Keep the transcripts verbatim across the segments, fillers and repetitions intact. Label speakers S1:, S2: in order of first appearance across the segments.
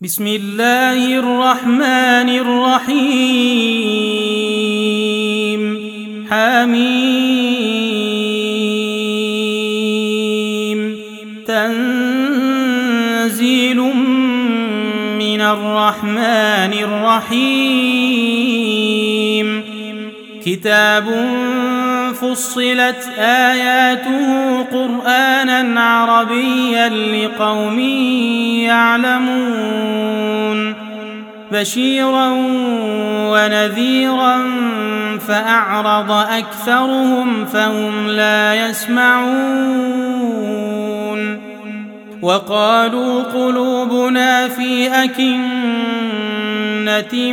S1: بسم الله الرحمن الرحيم حميم تنزيل من الرحمن الرحيم كتاب فصلت آياته قرآنا عربيا لقوم يعلمون بشيرا ونذيرا فأعرض أكثرهم فهم لا يسمعون وقالوا قلوبنا في أكنة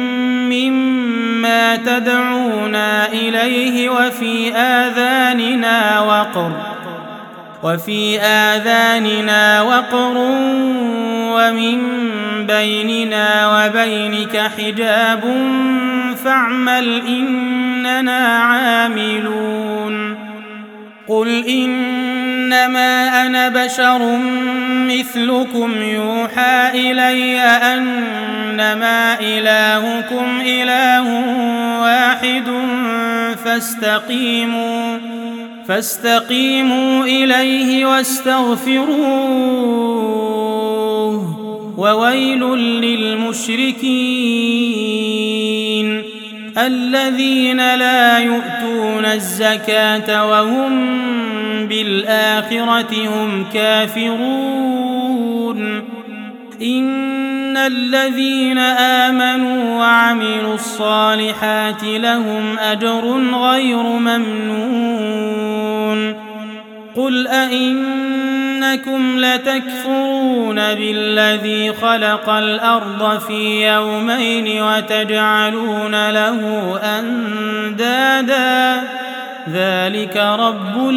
S1: مما تدعونا إليه وفي آذاننا وقر وفي آذاننا وقر ومن بيننا وبينك حجاب فاعمل إننا عاملون قل إنما أنا بشر مثلكم يوحى إلي أنما إلهكم إله واحد فاستقيموا فاستقيموا إليه واستغفروه وويل للمشركين الذين لا يؤتون الزكاة وهم بالآخرة هم كافرون إن الذين آمنوا وعملوا الصالحات لهم أجر غير ممنون قل أئنكم لتكفرون بالذي خلق الأرض في يومين وتجعلون له أندادا ذلك رب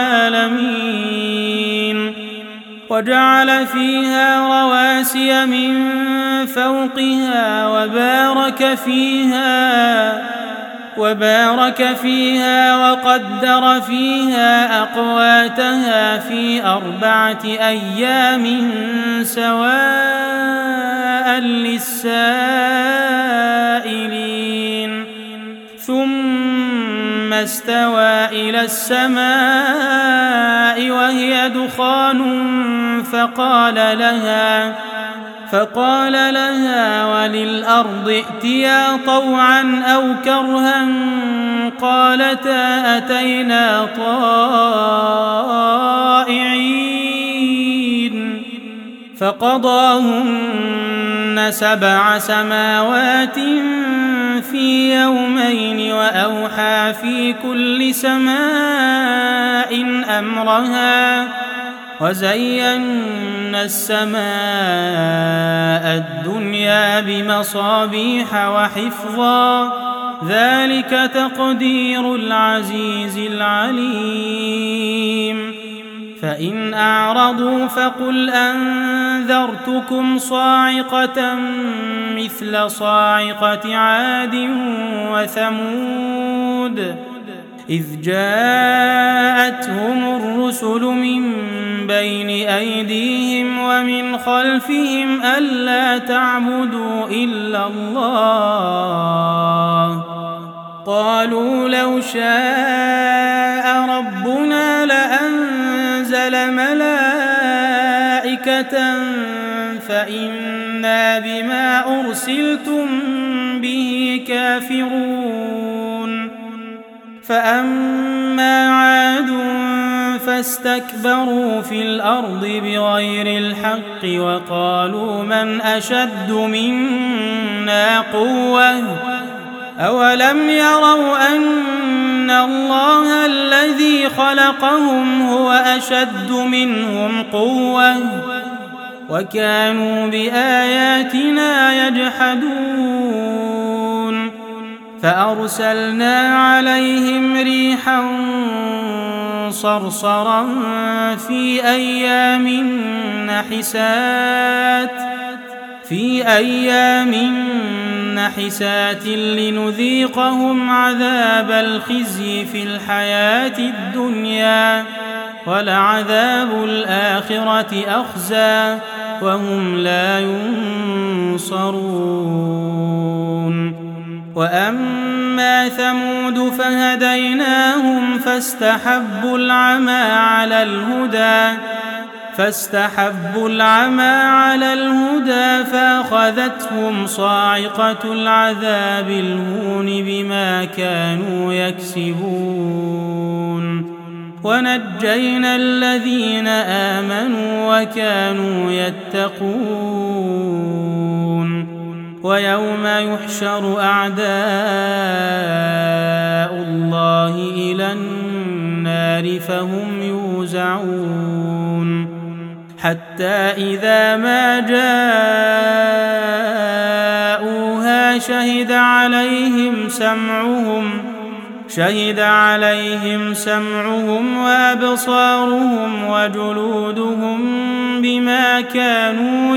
S1: العالمين وجعل فيها رواسي من فوقها وبارك فيها وبارك فيها وقدر فيها أقواتها في أربعة أيام سواء للسائلين ثم استوى إلى السماء وهي دخان فقال لها فقال لها وللأرض ائتيا طوعا أو كرها قالتا أتينا طائعين فقضاهن سبع سماوات في يومين وأوحى في كل سماء أمرها وزينا السماء الدنيا بمصابيح وحفظا ذلك تقدير العزيز العليم فإن أعرضوا فقل أنذرتكم صاعقة مثل صاعقة عاد وثمود إذ جاءتهم الرسل من بين أيديهم ومن خلفهم ألا تعبدوا إلا الله قالوا لو شاء ربنا لأنزل ملائكة فإنا بما أرسلتم به كافرون فأما عاد فاستكبروا في الأرض بغير الحق وقالوا من أشد منا قوة أولم يروا أن الله الذي خلقهم هو أشد منهم قوة وكانوا بآياتنا يجحدون فأرسلنا عليهم ريحا صرصرا في أيام نحسات في أيام نحسات لنذيقهم عذاب الخزي في الحياة الدنيا ولعذاب الآخرة أخزى وهم لا ينصرون. ينصرون. وأما ثمود فهديناهم فاستحبوا العمى على الهدى فاستحبوا العمى على الهدى فأخذتهم صاعقة العذاب الهون بما كانوا يكسبون. ونجينا الذين آمنوا وكانوا يتقون. ويوم يحشر أعداء الله إلى النار فهم يوزعون حتى إذا ما جاءوها شهد عليهم سمعهم شهد عليهم سمعهم وأبصارهم وجلودهم بما كانوا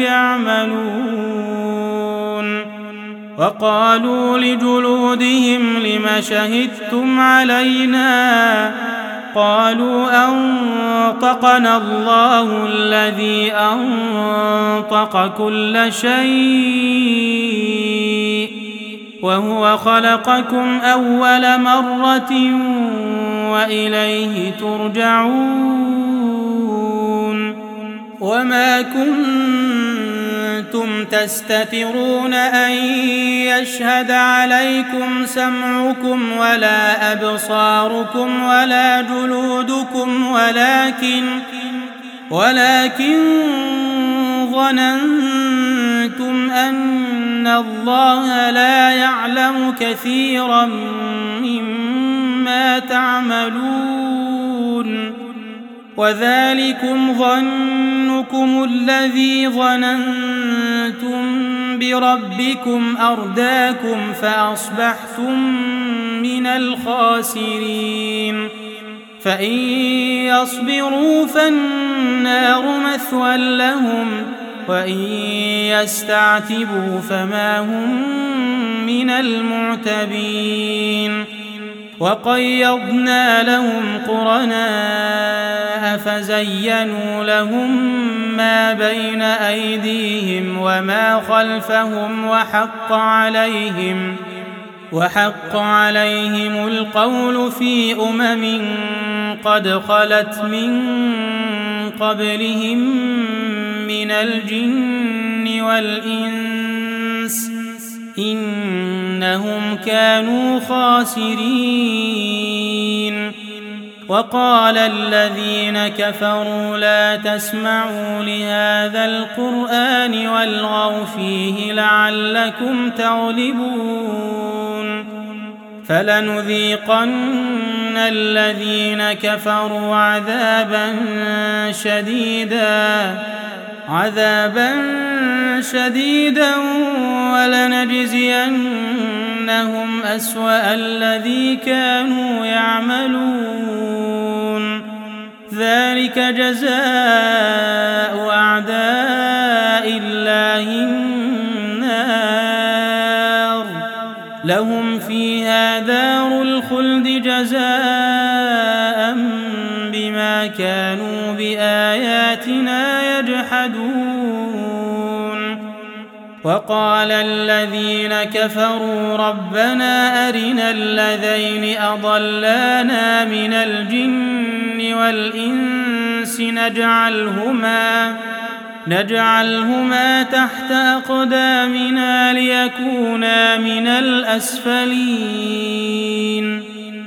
S1: يعملون. وقالوا لجلودهم لم شهدتم علينا قالوا أنطقنا الله الذي أنطق كل شيء وهو خلقكم أول مرة وإليه ترجعون. وما كنتم تستترون أن يشهد عليكم سمعكم ولا أبصاركم ولا جلودكم ولكن ولكن ظننتم أن الله لا يعلم كثيرا مما تعملون. وذلكم ظنكم الذي ظننتم بربكم أرداكم فأصبحتم من الخاسرين. فإن يصبروا فالنار مثوى لهم وإن يستعتبوا فما هم من المعتبين. وقيضنا لهم قرناء فزينوا لهم ما بين أيديهم وما خلفهم وحق عليهم وحق عليهم القول في أمم قد خلت من قبلهم من الجن والإنس إنهم كانوا خاسرين. وقال الذين كفروا لا تسمعوا لهذا القرآن والغوا فيه لعلكم تغلبون. فلنذيقن الذين كفروا عذابا شديدا عذابا شديدا ولنجزينهم أسوأ الذي كانوا يعملون. ذلك جزاء أعداء الله النار لهم فيها دار الخلد جزاء بما كانوا بآياتنا يجحدون. وقال الذين كفروا ربنا أرنا الذين أضلانا من الجن والإنس نجعلهما نجعلهما تحت أقدامنا ليكونا من الأسفلين.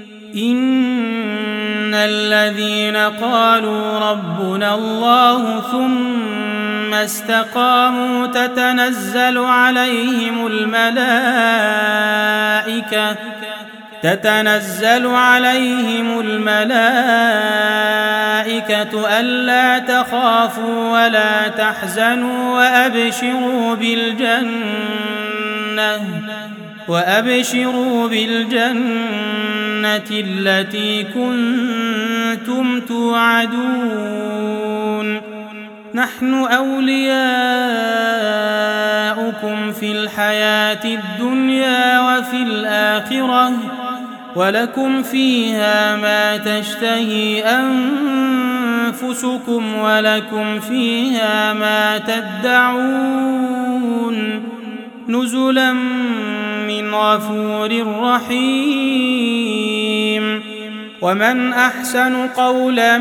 S1: إن الذين قالوا ربنا الله ثم استقاموا تتنزل عليهم الملائكة تتنزل عليهم الملائكة ألا تخافوا ولا تحزنوا وأبشروا بالجنة وأبشروا بالجنة التي كنتم توعدون. نحن أولياؤكم في الحياة الدنيا وفي الآخرة ولكم فيها ما تشتهي أنفسكم ولكم فيها ما تدعون نزلا من غفور رحيم. ومن أحسن قولا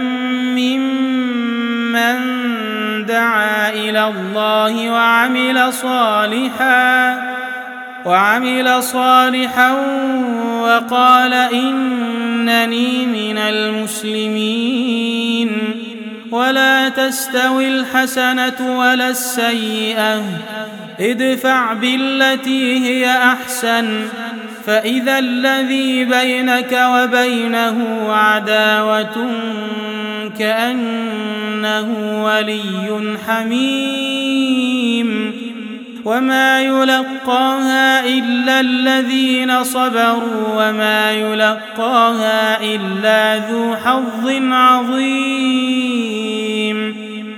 S1: ممن دعا إلى الله وعمل صالحا وعمل صالحا وقال إنني من المسلمين. ولا تستوي الحسنة ولا السيئة، ادفع بالتي هي أحسن فإذا الذي بينك وبينه عداوة كأنه ولي حميم. وما يلقاها إلا الذين صبروا وما يلقاها إلا ذو حظ عظيم.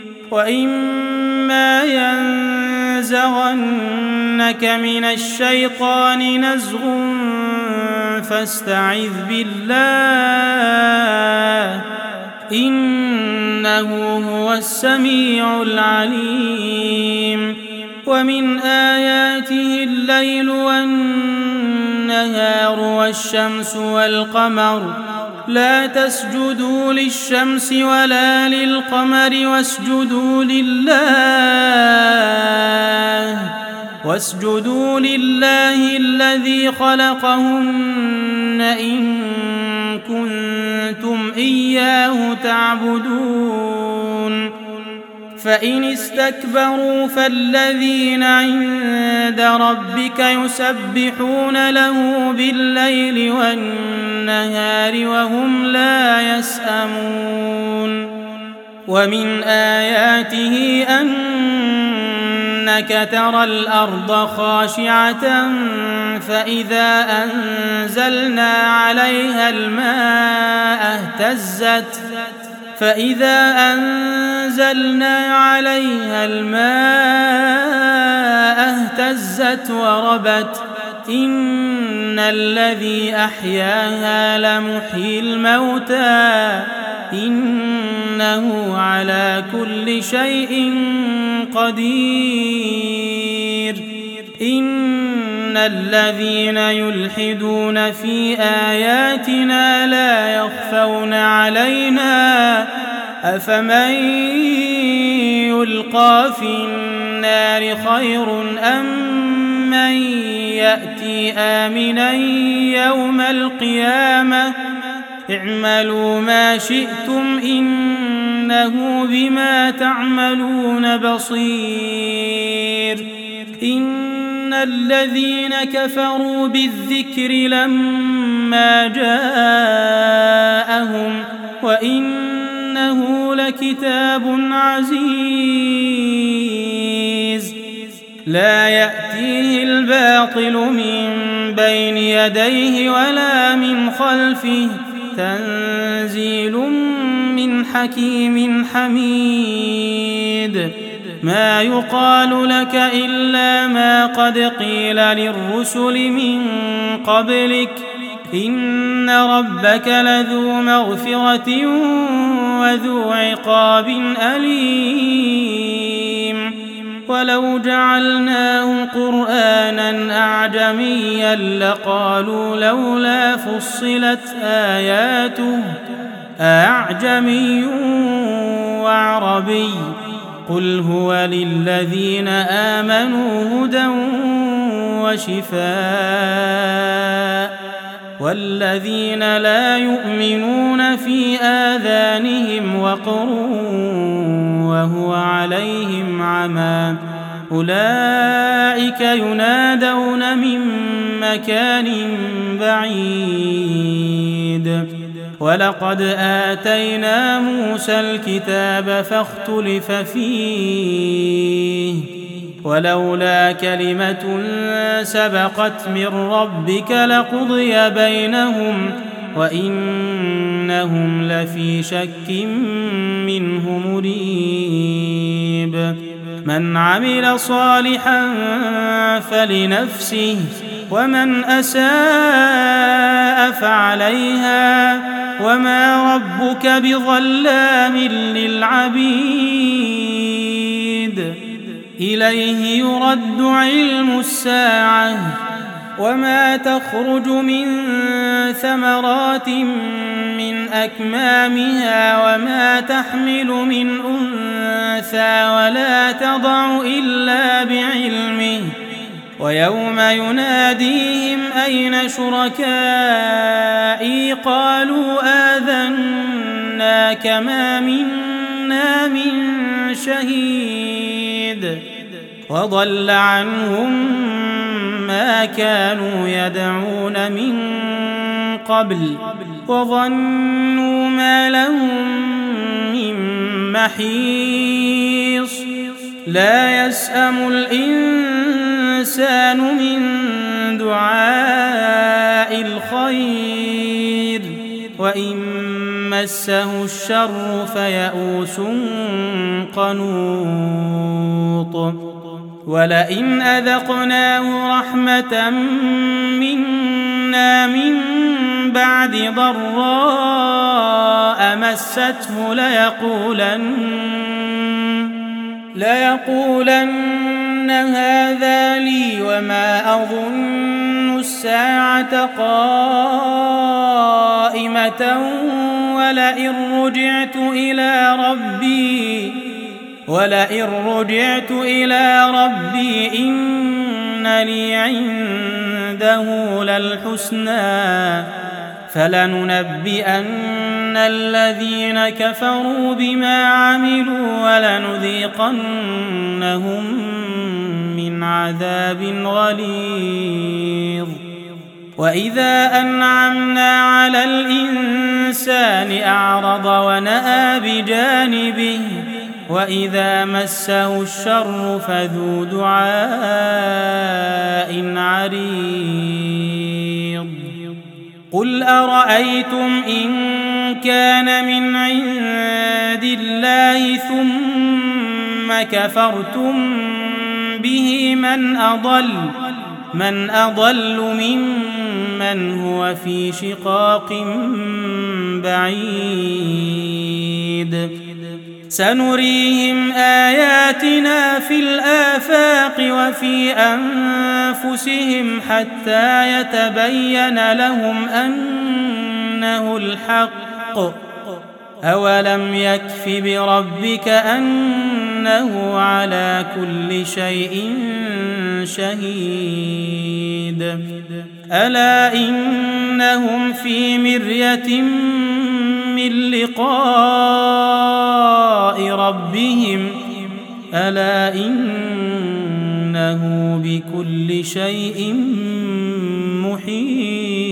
S1: وإما ينزغنك من الشيطان نزغ فاستعذ بالله إنه هو السميع العليم. ومن آياته الليل والنهار والشمس والقمر لا تسجدوا للشمس ولا للقمر واسجدوا لله واسجدوا لله الذي خلقهن إن كنتم إياه تعبدون. فإن استكبروا فالذين عند ربك يسبحون له بالليل والنهار وهم لا يسأمون. ومن آياته أنك ترى الأرض خاشعة فإذا أنزلنا عليها الماء اهتزت فإذا أنزلنا عليها الماء اهتزت وربت إن الذي أحياها لمحيي الموتى إنه على كل شيء قدير. إن الذين يلحدون في آياتنا لا يخفون علينا أفمن يلقى في النار خير أم من يأتي آمنا يوم القيامة اعملوا ما شئتم إنه بما تعملون بصير. إن الذين كفروا بالذكر لما جاءهم وإنه لكتاب عزيز لا يأتيه الباطل من بين يديه ولا من خلفه تنزيل من حكيم حميد. ما يقال لك إلا ما قد قيل للرسل من قبلك إن ربك لذو مغفرة وذو عقاب أليم. ولو جعلناه قرآنا أعجميا لقالوا لولا فصلت آياته أعجمي وعربي قل هو للذين آمنوا هدى وشفاء والذين لا يؤمنون في آذانهم وقر وهو عليهم عمى أولئك ينادون من مكان بعيد. ولقد آتينا موسى الكتاب فاختلف فيه ولولا كلمة سبقت من ربك لقضي بينهم وإنهم لفي شك منه مريب. من عمل صالحا فلنفسه ومن أساء فعليها وما ربك بظلام للعبيد. إليه يرد علم الساعة وما تخرج من ثمرات من أكمامها وما تحمل من أنثى ولا تضع إلا بعلمه ويوم يناديهم أين شركائي قالوا آذناك ما منا من شهيد وضل عنهم ما كانوا يدعون من قبل وظنوا ما لهم من محيص لا يسأم الإنسان من دعاء الخير وإن مسه الشر فيئوس قنوط ولئن أذقناه رحمة منا من بعد ضراء مسته ليقولن ليقولن هذا لي وما أظن الساعة قائمة ولئن رجعت إلى ربي ولئن رجعت إلى ربي إن لي عنده للحسنى فلننبئن الذين كفروا بما عملوا ولنذيقنهم من عذاب غليظ وإذا أنعمنا على الإنسان أعرض ونأى بجانبه وإذا مسه الشر فذو دعاء عريض قل أرأيتم إن كان من عند الله ثم كفرتم به من أضل من أضل ممن هو في شقاق بعيد سنريهم آياتنا في الآفاق وفي أنفسهم حتى يتبين لهم أنه الحق أولم يكف بربك أنه على كل شيء شهيد ألا إنهم في مرية من لقاء ربهم ألا إنه بكل شيء محيط.